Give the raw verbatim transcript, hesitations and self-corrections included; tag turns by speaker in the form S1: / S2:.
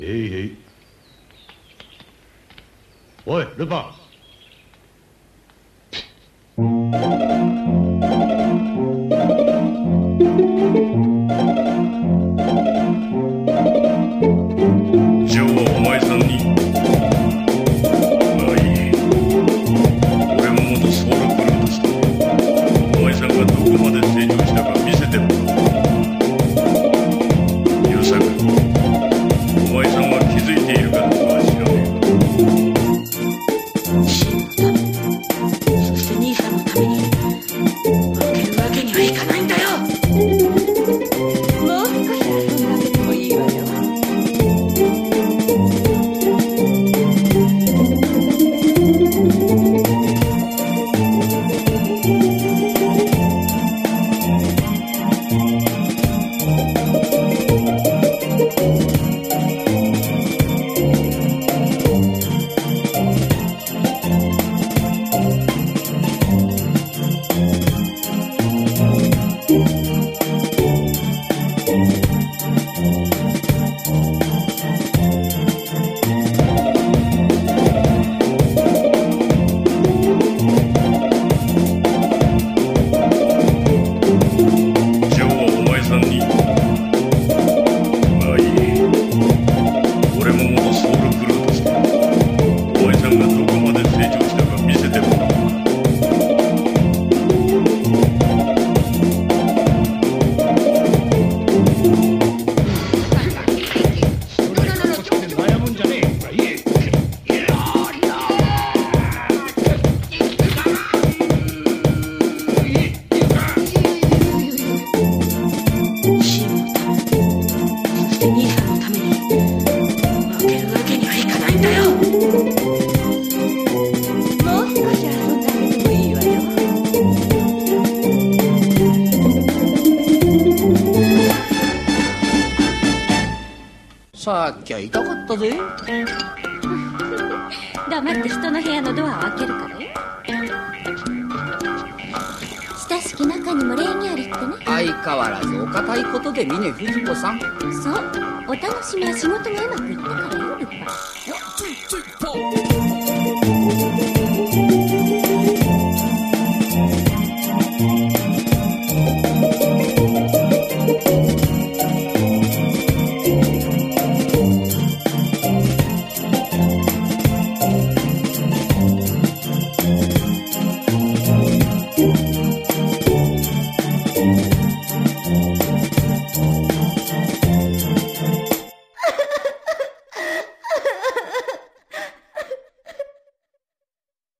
S1: へいへい。おいルパン。
S2: ジョーはお前さんに、まあいい、俺も元ソウルブルーとしてお前さんがどこまで成長したか見せてもらう。ヨサク、お前さんは気づいているかどうかは知らね
S3: え。シンのため、そして兄さんのために負けるわけにはいかないんだよ。もう少し遊んであげてもいいわよ。
S4: さっきは痛かったぜ。
S5: 黙って人の部屋のドアを開けるからよ。親しき中にも礼儀ありってね。
S4: 相変わらずお堅いことで峰不二子さん。
S5: そう、お楽しみは仕事がうまくいったからよルパン。